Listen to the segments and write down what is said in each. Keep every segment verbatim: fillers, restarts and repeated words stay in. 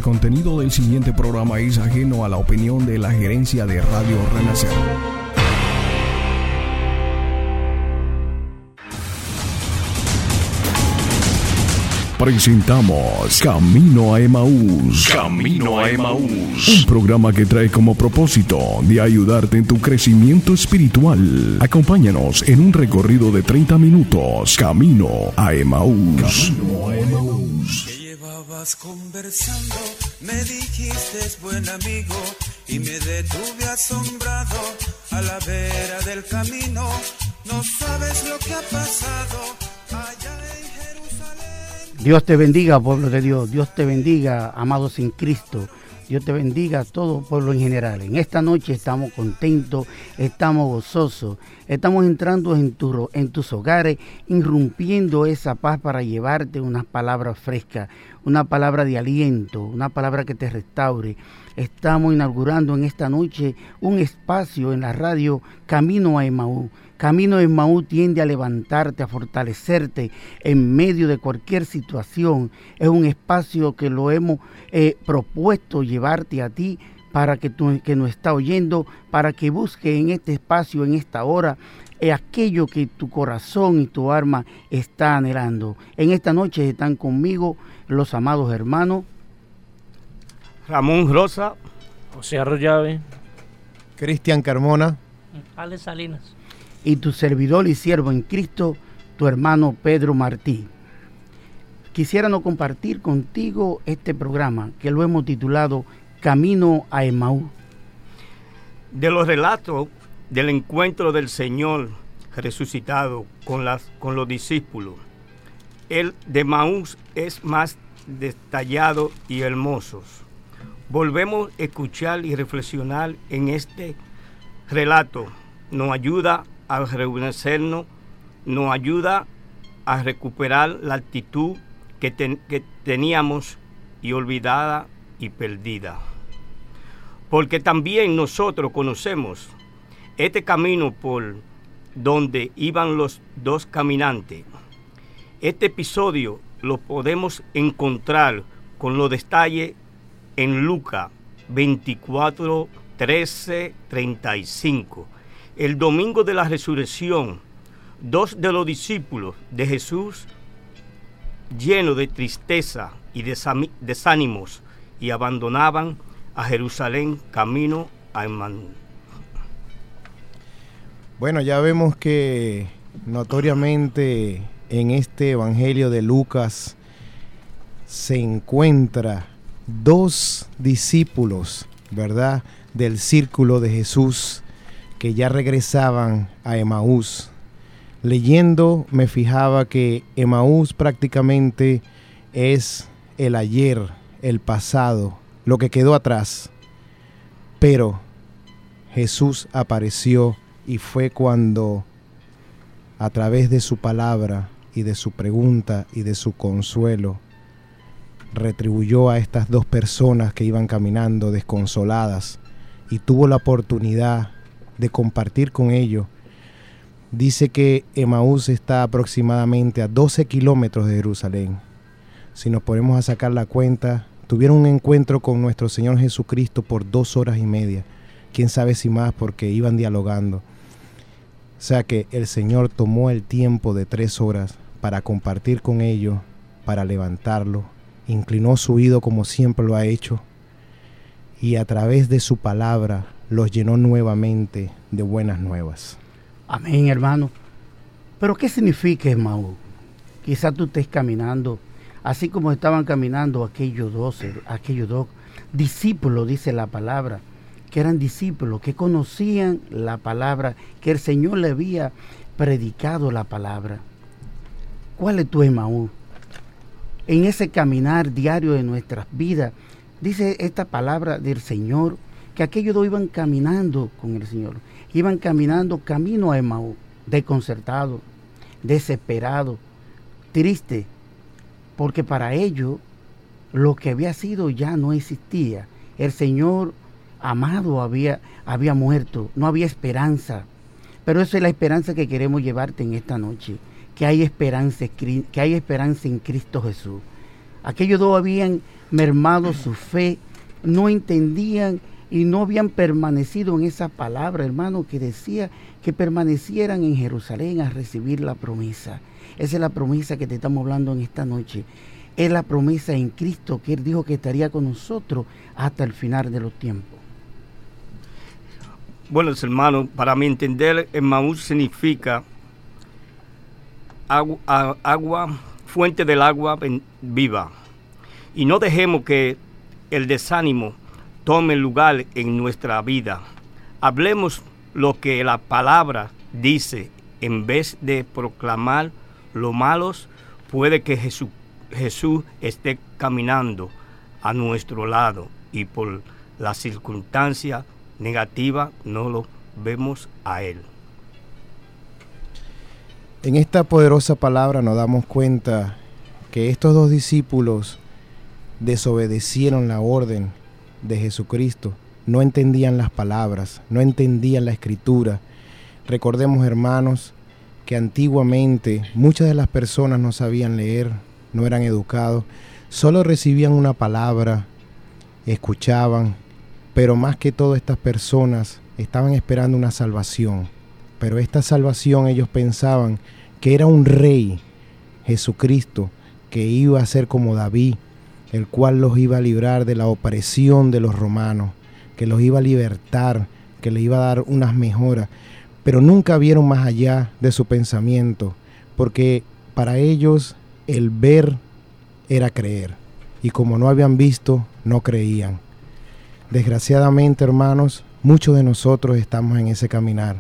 contenido del siguiente programa es ajeno a la opinión de la gerencia de Radio Renacer. Presentamos Camino a Emaús. Camino a Emaús. Un programa que trae como propósito de ayudarte en tu crecimiento espiritual. Acompáñanos en un recorrido de treinta minutos. Camino a Emaús. Camino a Emaús. Que llevabas conversando, me dijiste buen amigo y me detuve asombrado a la vera del camino. No sabes lo que ha pasado allá en Jerusalén. Dios te bendiga, pueblo de Dios. Dios te bendiga, amados en Cristo. Dios te bendiga a todo pueblo en general. En esta noche estamos contentos, estamos gozosos, estamos entrando en, tu, en tus hogares, irrumpiendo esa paz para llevarte unas palabras frescas, una palabra de aliento, una palabra que te restaure. Estamos inaugurando en esta noche un espacio en la radio Camino a Emaús. Camino a Emaús tiende a levantarte, a fortalecerte en medio de cualquier situación. Es un espacio que lo hemos eh, propuesto llevarte a ti para que tú que nos está oyendo, para que busques en este espacio, en esta hora, eh, aquello que tu corazón y tu alma está anhelando. En esta noche están conmigo los amados hermanos Ramón Rosa, José Arroyave, Cristian Carmona, Alex Salinas y tu servidor y siervo en Cristo, tu hermano Pedro Martí. Quisiéramos compartir contigo este programa que lo hemos titulado Camino a Emaús. De los relatos del encuentro del Señor resucitado con, las, con los discípulos, el de Emaús es más detallado y hermoso. Volvemos a escuchar y reflexionar en este relato. Nos ayuda a rejuvenecernos, nos ayuda a recuperar la actitud que, ten, que teníamos y olvidada y perdida. Porque también nosotros conocemos este camino por donde iban los dos caminantes. Este episodio lo podemos encontrar con los detalles en Lucas veinticuatro, trece, treinta y cinco. El domingo de la resurrección, dos de los discípulos de Jesús, llenos de tristeza y desánimos, y abandonaban a Jerusalén camino a Emaús. Bueno, ya vemos que notoriamente en este evangelio de Lucas se encuentra dos discípulos, ¿verdad?, del círculo de Jesús que ya regresaban a Emaús. Leyendo me fijaba que Emaús prácticamente es el ayer, el pasado, lo que quedó atrás. Pero Jesús apareció y fue cuando, a través de su palabra y de su pregunta y de su consuelo, retribuyó a estas dos personas que iban caminando desconsoladas y tuvo la oportunidad de compartir con ellos. Dice que Emaús está aproximadamente a doce kilómetros de Jerusalén. Si nos ponemos a sacar la cuenta, tuvieron un encuentro con nuestro Señor Jesucristo por dos horas y media. Quién sabe si más, porque iban dialogando. O sea que el Señor tomó el tiempo de tres horas para compartir con ellos, para levantarlo, inclinó su oído como siempre lo ha hecho, y a través de su palabra los llenó nuevamente de buenas nuevas. Amén, hermano. Pero ¿qué significa Emaús? Quizás tú estés caminando, así como estaban caminando aquellos dos, aquellos dos discípulos, dice la palabra, que eran discípulos, que conocían la palabra, que el Señor le había predicado la palabra. ¿Cuál es tu Emaús? En ese caminar diario de nuestras vidas, dice esta palabra del Señor, que aquellos dos iban caminando con el Señor, iban caminando camino a Emaús, desconcertados, desesperados, tristes, porque para ellos lo que había sido ya no existía. El Señor amado había, había muerto, no había esperanza. Pero esa es la esperanza que queremos llevarte en esta noche, que hay esperanza, que hay esperanza en Cristo Jesús. Aquellos dos habían mermado su fe, no entendían y no habían permanecido en esa palabra, hermano, que decía que permanecieran en Jerusalén a recibir la promesa. Esa es la promesa que te estamos hablando en esta noche. Es la promesa en Cristo que Él dijo que estaría con nosotros hasta el final de los tiempos. Bueno, hermano, para mi entender, Emmaús significa agua, agua, fuente del agua viva. Y no dejemos que el desánimo tome lugar en nuestra vida. Hablemos lo que la palabra dice, en vez de proclamar lo malos. Puede que Jesús, Jesús esté caminando a nuestro lado y por la circunstancia negativa no lo vemos a Él. En esta poderosa palabra nos damos cuenta que estos dos discípulos desobedecieron la orden de Jesucristo, no entendían las palabras, no entendían la escritura. Recordemos, hermanos, que antiguamente muchas de las personas no sabían leer, no eran educados, solo recibían una palabra, escuchaban, pero más que todo estas personas estaban esperando una salvación. Pero esta salvación ellos pensaban que era un rey, Jesucristo, que iba a ser como David, el cual los iba a librar de la opresión de los romanos, que los iba a libertar, que les iba a dar unas mejoras. Pero nunca vieron más allá de su pensamiento, porque para ellos el ver era creer, y como no habían visto, no creían. Desgraciadamente, hermanos, muchos de nosotros estamos en ese caminar.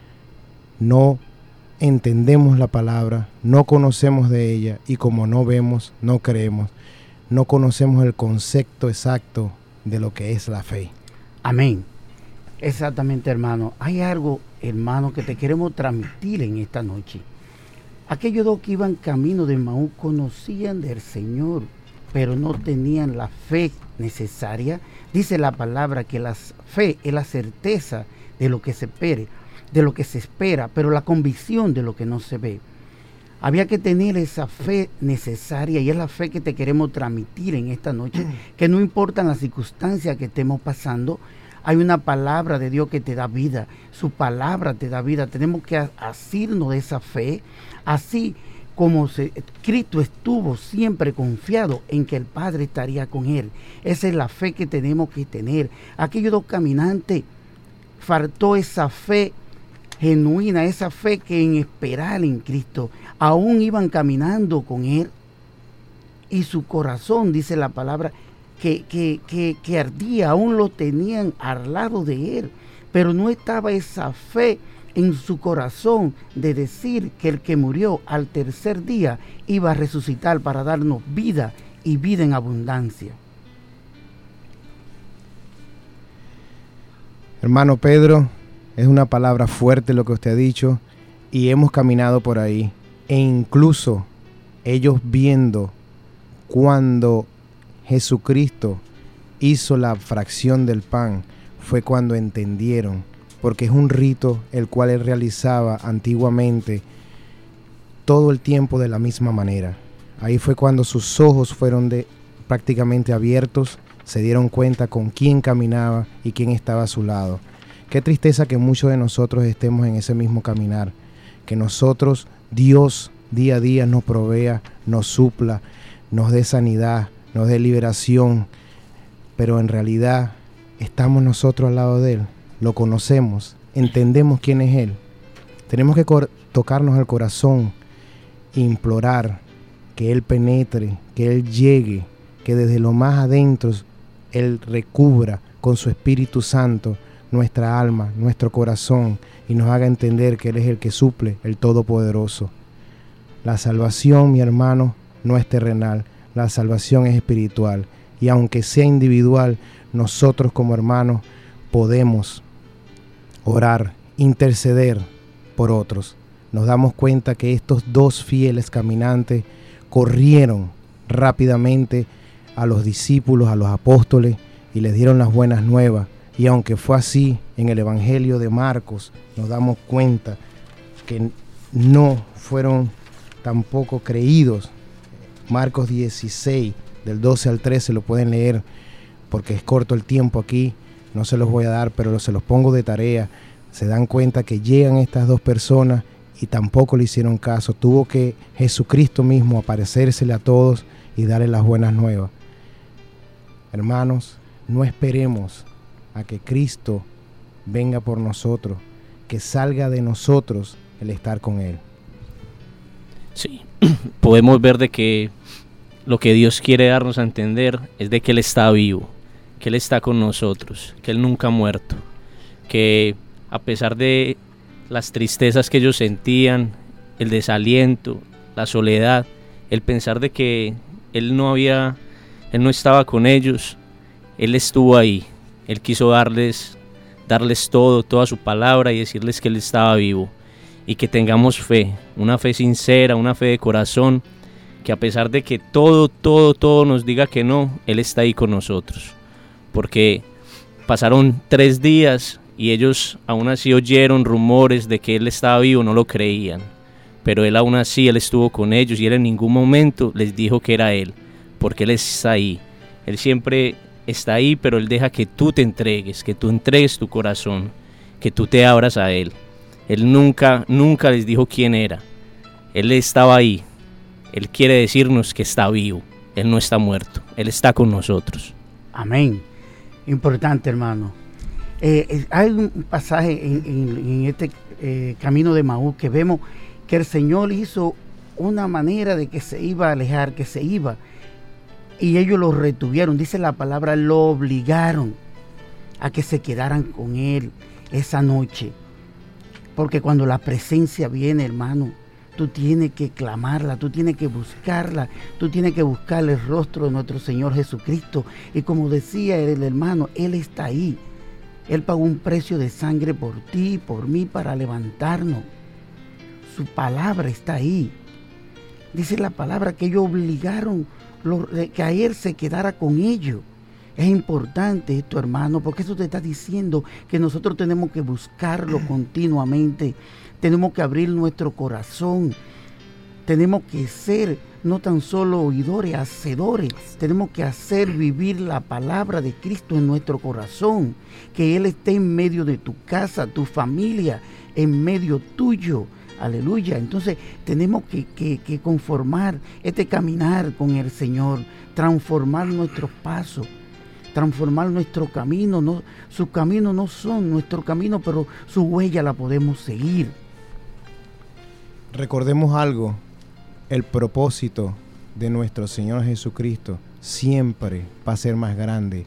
No entendemos la palabra, no conocemos de ella, y como no vemos, no creemos. No conocemos el concepto exacto de lo que es la fe. Amén. Exactamente, hermano. Hay algo, hermano, que te queremos transmitir en esta noche. Aquellos dos que iban camino de Emmaús conocían del Señor, pero no tenían la fe necesaria. Dice la palabra que la fe es la certeza de lo que se espera, de lo que se espera, pero la convicción de lo que no se ve. Había que tener esa fe necesaria, y es la fe que te queremos transmitir en esta noche, que no importan las circunstancias que estemos pasando, hay una palabra de Dios que te da vida, su palabra te da vida. Tenemos que asirnos de esa fe, así como se, Cristo estuvo siempre confiado en que el Padre estaría con él. Esa es la fe que tenemos que tener. Aquellos dos caminantes, faltó esa fe genuina, esa fe que en esperar en Cristo, aún iban caminando con Él, y su corazón, dice la palabra, que, que, que, que ardía, aún lo tenían al lado de Él, pero no estaba esa fe en su corazón de decir que el que murió al tercer día iba a resucitar para darnos vida y vida en abundancia. Hermano Pedro, es una palabra fuerte lo que usted ha dicho, y hemos caminado por ahí, e incluso ellos viendo cuando Jesucristo hizo la fracción del pan, fue cuando entendieron, porque es un rito el cual él realizaba antiguamente todo el tiempo de la misma manera. Ahí fue cuando sus ojos fueron de, prácticamente abiertos, se dieron cuenta con quién caminaba y quién estaba a su lado. Qué tristeza que muchos de nosotros estemos en ese mismo caminar, que nosotros, Dios, día a día nos provea, nos supla, nos dé sanidad, nos dé liberación, pero en realidad estamos nosotros al lado de Él, lo conocemos, entendemos quién es Él. Tenemos que cor- tocarnos al corazón, implorar que Él penetre, que Él llegue, que desde lo más adentro Él recubra con su Espíritu Santo nuestra alma, nuestro corazón, y nos haga entender que Él es el que suple, el Todopoderoso. La salvación, mi hermano, no es terrenal, la salvación es espiritual, y aunque sea individual, nosotros como hermanos podemos orar, interceder por otros. Nos damos cuenta que estos dos fieles caminantes corrieron rápidamente a los discípulos, a los apóstoles, y les dieron las buenas nuevas. Y aunque fue así, en el Evangelio de Marcos nos damos cuenta que no fueron tampoco creídos. Marcos dieciséis, del doce al trece, lo pueden leer porque es corto el tiempo aquí, no se los voy a dar, pero se los pongo de tarea. Se dan cuenta que llegan estas dos personas y tampoco le hicieron caso. Tuvo que Jesucristo mismo aparecérsele a todos y darle las buenas nuevas. Hermanos, no esperemos a que Cristo venga por nosotros, que salga de nosotros el estar con Él. Sí, podemos ver de que lo que Dios quiere darnos a entender es de que Él está vivo, que Él está con nosotros, que Él nunca ha muerto, que a pesar de las tristezas que ellos sentían, el desaliento, la soledad, el pensar de que Él no había, Él no estaba con ellos, Él estuvo ahí. Él quiso darles, darles todo, toda su palabra y decirles que Él estaba vivo. Y que tengamos fe, una fe sincera, una fe de corazón, que a pesar de que todo, todo, todo nos diga que no, Él está ahí con nosotros. Porque pasaron tres días y ellos aún así oyeron rumores de que Él estaba vivo, no lo creían. Pero Él aún así, Él estuvo con ellos y Él en ningún momento les dijo que era Él, porque Él está ahí. Él siempre está ahí, pero Él deja que tú te entregues, que tú entregues tu corazón, que tú te abras a Él. Él nunca, nunca les dijo quién era. Él estaba ahí. Él quiere decirnos que está vivo. Él no está muerto. Él está con nosotros. Amén. Importante, hermano. Eh, hay un pasaje en, en, en este eh, camino de Maús que vemos que el Señor hizo una manera de que se iba a alejar, que se iba. Y ellos lo retuvieron. Dice la palabra, lo obligaron a que se quedaran con Él esa noche. Porque cuando la presencia viene, hermano, tú tienes que clamarla, tú tienes que buscarla, tú tienes que buscar el rostro de nuestro Señor Jesucristo. Y como decía el hermano, Él está ahí. Él pagó un precio de sangre por ti y por mí para levantarnos. Su palabra está ahí. Dice la palabra que ellos obligaron lo, que a Él se quedara con ellos. Es importante esto, hermano, porque eso te está diciendo que nosotros tenemos que buscarlo continuamente. Tenemos que abrir nuestro corazón. Tenemos que ser no tan solo oidores, hacedores. Tenemos que hacer vivir la palabra de Cristo en nuestro corazón. Que Él esté en medio de tu casa, tu familia, en medio tuyo. Aleluya. Entonces tenemos que, que, que conformar este caminar con el Señor. Transformar nuestros pasos. Transformar nuestro camino. No, sus caminos no son nuestro camino, pero su huella la podemos seguir. Recordemos algo, el propósito de nuestro Señor Jesucristo siempre va a ser más grande,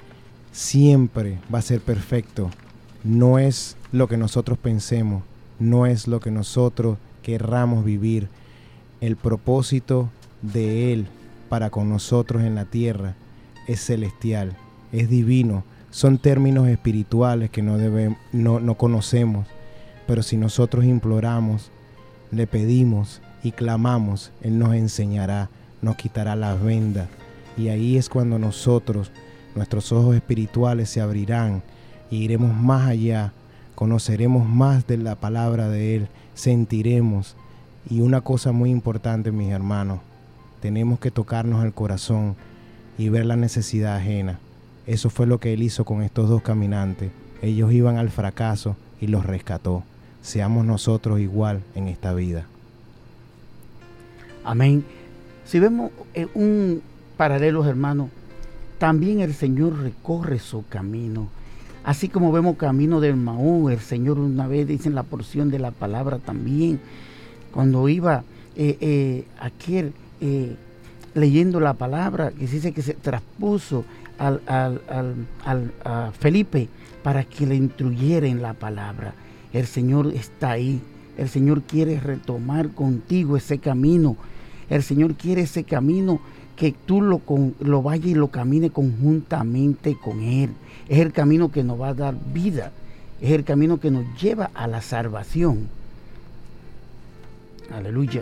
siempre va a ser perfecto. No es lo que nosotros pensemos, no es lo que nosotros querramos vivir. El propósito de Él para con nosotros en la tierra es celestial, es divino. Son términos espirituales que no, debemos, no, no conocemos, pero si nosotros imploramos, le pedimos y clamamos, Él nos enseñará, nos quitará las vendas. Y ahí es cuando nosotros, nuestros ojos espirituales se abrirán y iremos más allá, conoceremos más de la palabra de Él, sentiremos. Y una cosa muy importante, mis hermanos, tenemos que tocarnos el corazón y ver la necesidad ajena. Eso fue lo que Él hizo con estos dos caminantes. Ellos iban al fracaso y los rescató. Seamos nosotros igual en esta vida. Amén. Si vemos eh, un paralelo, hermano, también el Señor recorre su camino. Así como vemos camino del Maús, el Señor una vez dice en la porción de la palabra también, cuando iba eh, eh, aquel eh, leyendo la palabra, que dice que se traspuso al, al, al, al, a Felipe para que le instruyera en la palabra. El Señor está ahí. El Señor quiere retomar contigo ese camino. El Señor quiere ese camino que tú lo, con, lo vayas y lo camines conjuntamente con Él. Es el camino que nos va a dar vida. Es el camino que nos lleva a la salvación. Aleluya.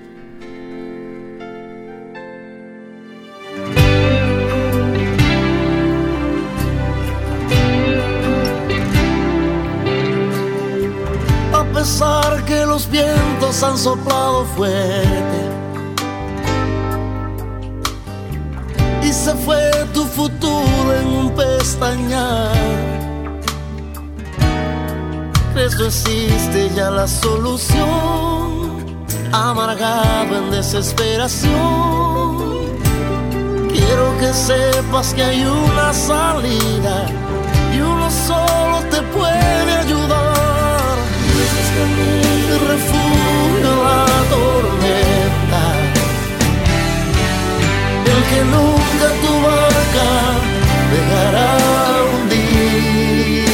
A pesar que los vientos han soplado fuerte, veces no existe ya la solución, amargado en desesperación. Quiero que sepas que hay una salida y uno solo te puede ayudar. Dios es mi refugio en la tormenta, el que nunca tu barca dejará hundir,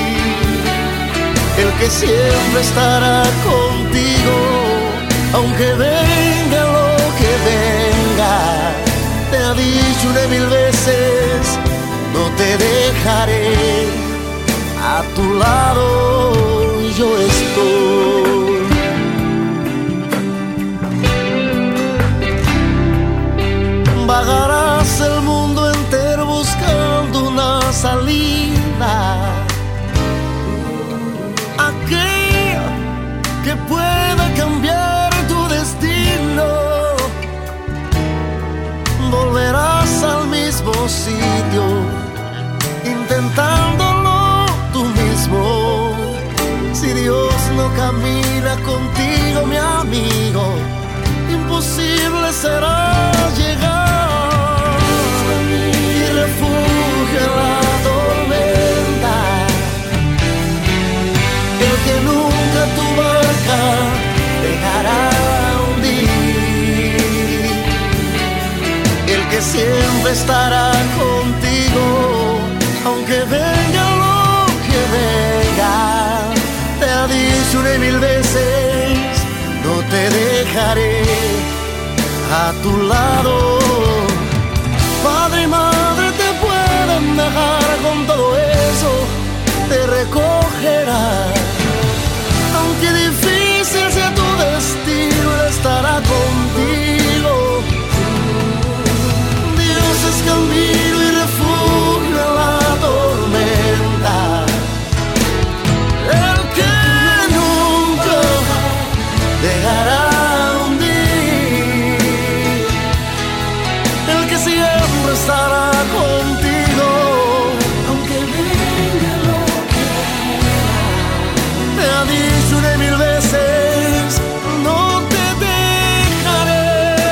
el que siempre estará contigo, aunque venga lo que venga. Te ha dicho una mil veces, no te dejaré, a tu lado yo estoy. Vagarás el mundo entero buscando una salida, aquella que pueda cambiar tu destino. Volverás al mismo sitio, intentándolo tú mismo. Si Dios no camina contigo, mi amigo, imposible será llegar. Mi refugio en la tormenta, el que nunca tu barca dejará hundir, el que siempre estará contigo, aunque venga lo que venga. Te ha dicho una y mil veces, no te dejaré, a tu lado. Padre y madre te pueden dejar, con todo eso te recogerá. Aunque difícil sea tu destino, Él estará contigo. Dios es camino y refugio en la tormenta, el que nunca dejará hundir, el que siempre estará contigo, aunque venga lo que venga. Te ha dicho una y mil veces, no te dejaré.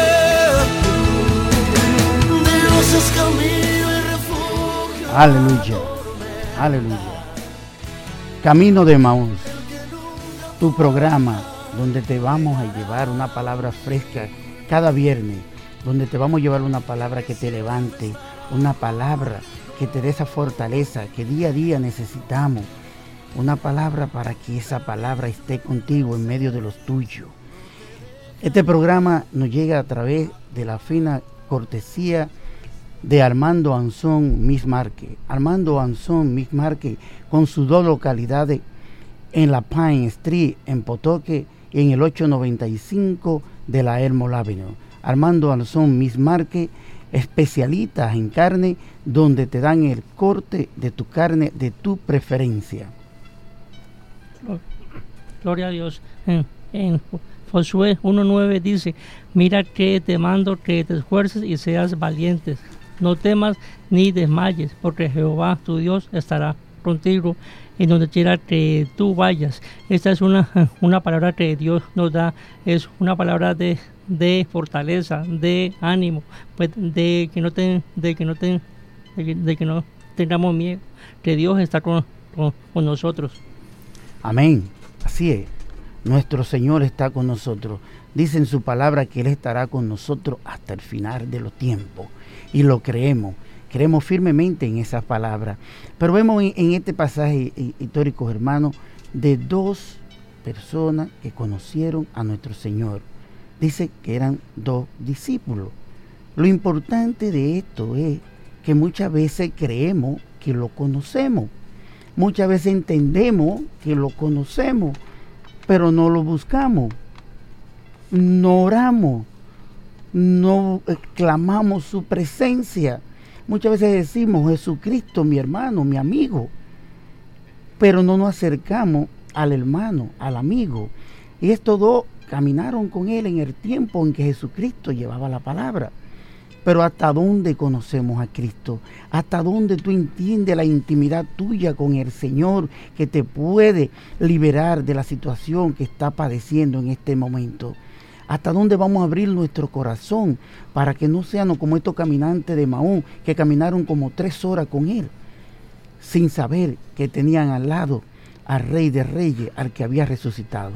Dios es camino y refugio. Aleluya, aleluya. Camino de Emaús, tu programa donde te vamos a llevar una palabra fresca cada viernes, donde te vamos a llevar una palabra que te levante, una palabra que te dé esa fortaleza que día a día necesitamos, una palabra para que esa palabra esté contigo en medio de los tuyos. Este programa nos llega a través de la fina cortesía de Armando Anzón Mismarque. Armando Anzón Mismarque, con sus dos localidades en la Pine Street en Potoque y en el ocho noventa y cinco de la Elmore Avenue. Armando Anzón Mismarque, especialistas en carne, donde te dan el corte de tu carne de tu preferencia. Gloria a Dios. En, en Josué uno nueve dice: mira que te mando que te esfuerces y seas valientes. No temas ni desmayes, porque Jehová tu Dios estará contigo en donde quiera que tú vayas. Esta es una, una palabra que Dios nos da, es una palabra de, de fortaleza, de ánimo, pues de que no ten, de que no ten, de que, de que no tengamos miedo, que Dios está con, con, con nosotros. Amén. Así es. Nuestro Señor está con nosotros. Dice en su palabra que Él estará con nosotros hasta el final de los tiempos. Y lo creemos. Creemos firmemente en esas palabras. Pero vemos en, en este pasaje histórico, hermanos, de dos personas que conocieron a nuestro Señor. Dice que eran dos discípulos. Lo importante de esto es que muchas veces creemos que lo conocemos. Muchas veces entendemos que lo conocemos, pero no lo buscamos. No oramos. No clamamos su presencia. Muchas veces decimos: Jesucristo, mi hermano, mi amigo, pero no nos acercamos al hermano, al amigo. Y estos dos caminaron con Él en el tiempo en que Jesucristo llevaba la palabra. Pero ¿hasta dónde conocemos a Cristo? ¿Hasta dónde tú entiendes la intimidad tuya con el Señor que te puede liberar de la situación que está padeciendo en este momento? ¿Hasta dónde vamos a abrir nuestro corazón para que no sean como estos caminantes de Maús que caminaron como tres horas con Él, sin saber que tenían al lado al Rey de Reyes, al que había resucitado?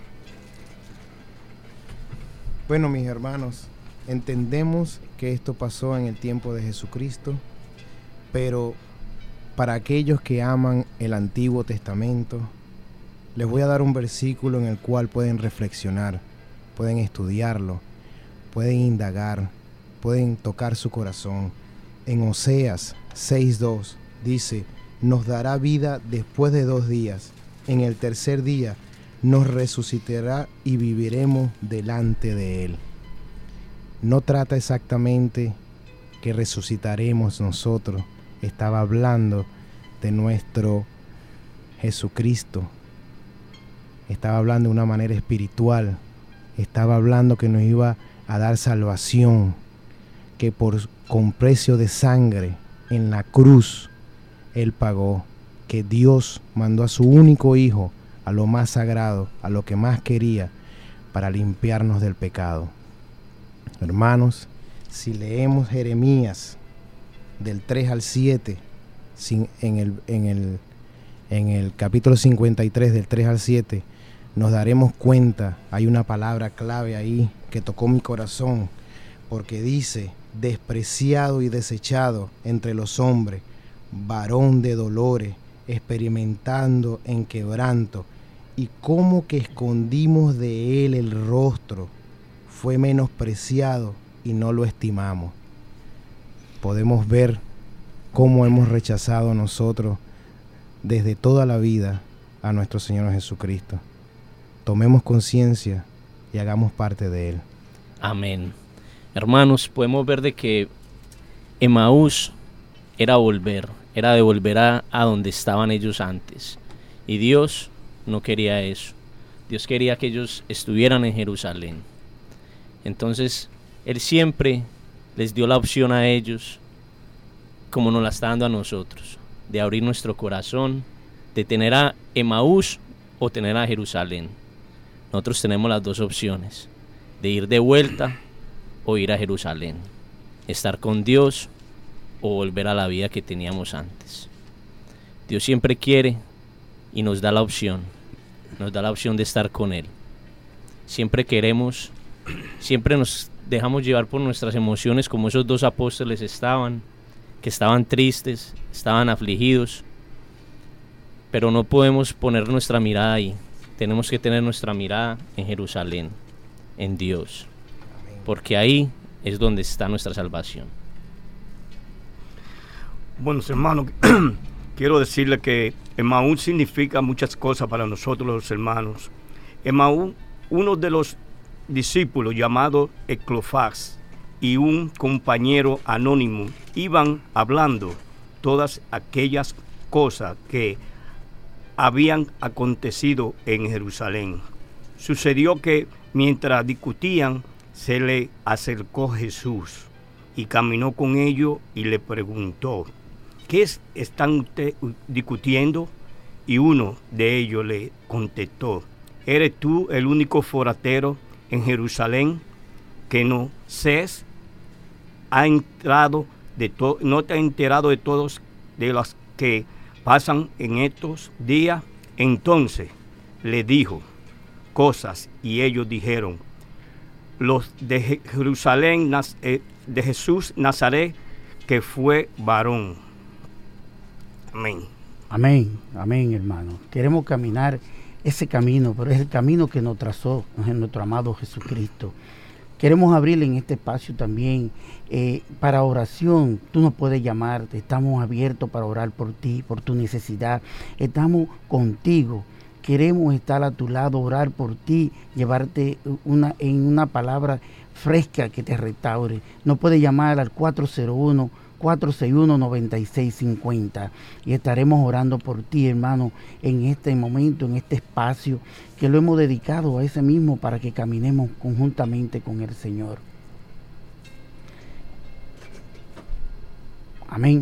Bueno, mis hermanos, entendemos que esto pasó en el tiempo de Jesucristo, pero para aquellos que aman el Antiguo Testamento, les voy a dar un versículo en el cual pueden reflexionar, pueden estudiarlo, pueden indagar, pueden tocar su corazón. En Oseas seis dos dice: nos dará vida después de dos días, en el tercer día nos resucitará y viviremos delante de Él. No trata exactamente que resucitaremos nosotros, estaba hablando de nuestro Jesucristo, estaba hablando de una manera espiritual, estaba hablando que nos iba a dar salvación, que por con precio de sangre en la cruz Él pagó, que Dios mandó a su único Hijo a lo más sagrado, a lo que más quería, para limpiarnos del pecado. Hermanos, si leemos Jeremías del tres al siete, sin, en, el, en, el, en el capítulo cincuenta y tres del tres al siete, nos daremos cuenta, hay una palabra clave ahí que tocó mi corazón, porque dice: despreciado y desechado entre los hombres, varón de dolores, experimentando en quebranto, y como que escondimos de él el rostro, fue menospreciado y no lo estimamos. Podemos ver cómo hemos rechazado nosotros desde toda la vida a nuestro Señor Jesucristo. Tomemos conciencia y hagamos parte de Él. Amén. Hermanos, podemos ver de que Emaús era volver, era de volver a, a donde estaban ellos antes. Y Dios no quería eso. Dios quería que ellos estuvieran en Jerusalén. Entonces, Él siempre les dio la opción a ellos, como nos la está dando a nosotros, de abrir nuestro corazón, de tener a Emaús o tener a Jerusalén. Nosotros tenemos las dos opciones, de ir de vuelta o ir a Jerusalén, estar con Dios o volver a la vida que teníamos antes. Dios siempre quiere y nos da la opción, nos da la opción de estar con Él. Siempre queremos, siempre nos dejamos llevar por nuestras emociones, como esos dos apóstoles estaban, que estaban tristes, estaban afligidos, pero no podemos poner nuestra mirada ahí. Tenemos que tener nuestra mirada en Jerusalén, en Dios, porque ahí es donde está nuestra salvación. Bueno, hermanos, quiero decirle que Emaús significa muchas cosas para nosotros los hermanos. Emaús, uno de los discípulos llamado Eclofás y un compañero anónimo iban hablando todas aquellas cosas que habían acontecido en Jerusalén. Sucedió que mientras discutían, se le acercó Jesús y caminó con ellos y le preguntó: ¿qué están ustedes discutiendo? Y uno de ellos le contestó: ¿eres tú el único forastero en Jerusalén que no ses ha entrado de to- no te ha enterado de todos de los que pasan en estos días? Entonces le dijo cosas y ellos dijeron: los de Jerusalén, de Jesús Nazaret, que fue varón. Amén. Amén, amén, hermano. Queremos caminar ese camino, pero es el camino que nos trazó nuestro amado Jesucristo. Queremos abrir en este espacio también eh, para oración. Tú nos puedes llamar, estamos abiertos para orar por ti, por tu necesidad. Estamos contigo. Queremos estar a tu lado, orar por ti, llevarte una, en una palabra fresca que te restaure. Nos puedes llamar al cuatro cero uno, cuatro seis uno, nueve seis cinco cero y estaremos orando por ti, hermano, en este momento, en este espacio que lo hemos dedicado a ese mismo para que caminemos conjuntamente con el Señor. Amén.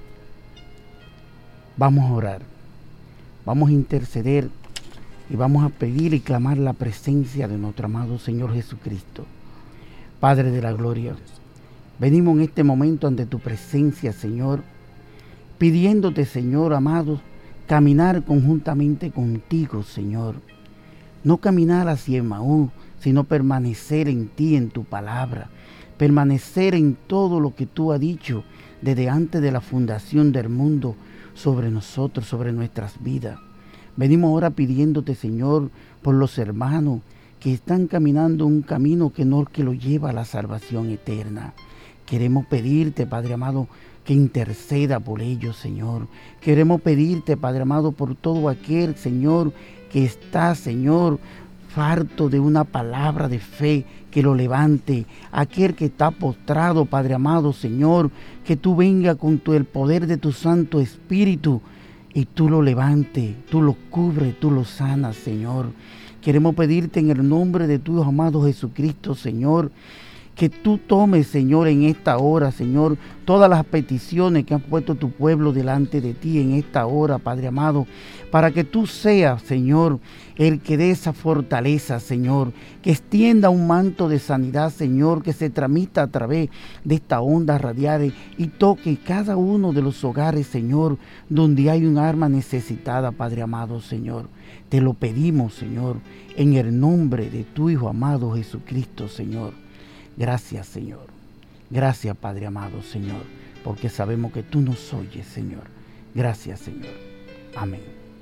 Vamos a orar, vamos a interceder y vamos a pedir y clamar la presencia de nuestro amado Señor Jesucristo. Padre de la gloria, venimos en este momento ante tu presencia, Señor, pidiéndote, Señor amado, caminar conjuntamente contigo, Señor. No caminar hacia Emaús, sino permanecer en ti, en tu palabra, permanecer en todo lo que tú has dicho desde antes de la fundación del mundo sobre nosotros, sobre nuestras vidas. Venimos ahora pidiéndote, Señor, por los hermanos que están caminando un camino que no que lo lleva a la salvación eterna. Queremos pedirte, Padre amado, que interceda por ellos, Señor. Queremos pedirte, Padre amado, por todo aquel, Señor, que está, Señor, farto de una palabra de fe, que lo levante. Aquel que está postrado, Padre amado, Señor, que tú venga con tu, el poder de tu Santo Espíritu y tú lo levantes, tú lo cubres, tú lo sanas, Señor. Queremos pedirte en el nombre de tu amado Jesucristo, Señor, que tú tomes, Señor, en esta hora, Señor, todas las peticiones que ha puesto tu pueblo delante de ti en esta hora, Padre amado, para que tú seas, Señor, el que dé esa fortaleza, Señor, que extienda un manto de sanidad, Señor, que se tramita a través de estas ondas radiales y toque cada uno de los hogares, Señor, donde hay un alma necesitada, Padre amado, Señor. Te lo pedimos, Señor, en el nombre de tu Hijo amado Jesucristo, Señor. Gracias, Señor. Gracias, Padre amado, Señor, porque sabemos que tú nos oyes, Señor. Gracias, Señor. Amén.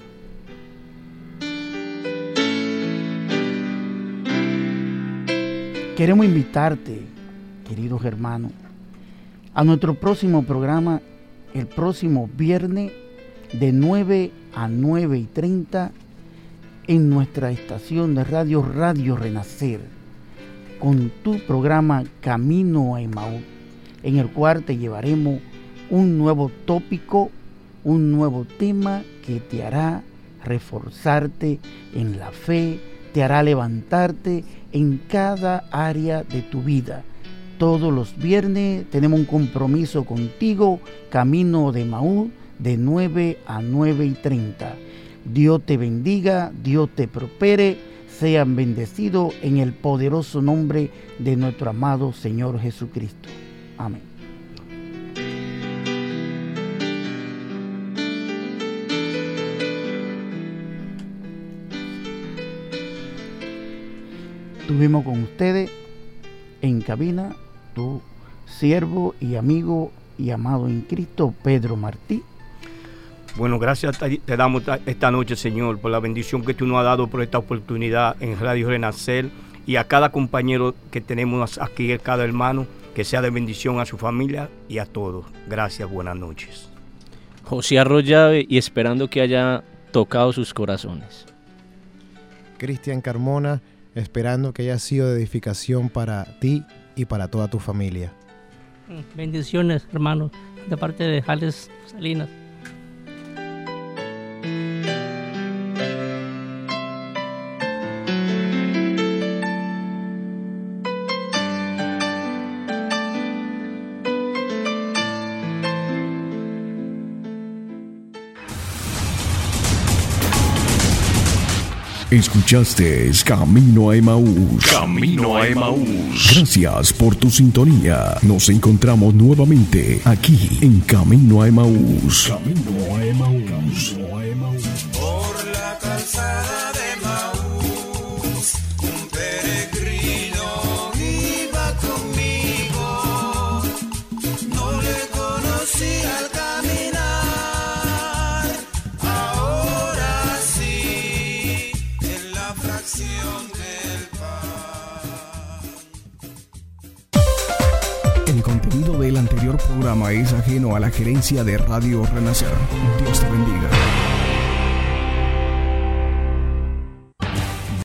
Queremos invitarte, queridos hermanos, a nuestro próximo programa, el próximo viernes, de nueve a nueve y treinta, en nuestra estación de radio, Radio Renacer, con tu programa Camino a Emaús, en el cual te llevaremos un nuevo tópico, un nuevo tema que te hará reforzarte en la fe, te hará levantarte en cada área de tu vida. Todos los viernes tenemos un compromiso contigo, Camino de Emaús, de nueve a nueve y treinta. Dios te bendiga, Dios te prospere. Sean bendecidos en el poderoso nombre de nuestro amado Señor Jesucristo. Amén. Tuvimos con ustedes en cabina tu siervo y amigo y amado en Cristo, Pedro Martí. Bueno, gracias te damos esta noche, Señor, por la bendición que tú nos has dado por esta oportunidad en Radio Renacer, y a cada compañero que tenemos aquí, a cada hermano, que sea de bendición a su familia y a todos. Gracias, buenas noches. José Arroyave, y esperando que haya tocado sus corazones. Cristian Carmona, esperando que haya sido de edificación para ti y para toda tu familia. Bendiciones, hermanos, de parte de Jales Salinas. Escuchaste Camino a Emaús. Camino a Emaús. Gracias por tu sintonía. Nos encontramos nuevamente aquí en Camino a Emaús. Camino a Emaús. Por la calzada de Emaús, un peregrino iba conmigo. No le conocí al caminar. Ahora sí, en la fracción del pan. El contenido del anterior programa es ajeno a la gerencia de Radio Renacer. Dios te bendiga.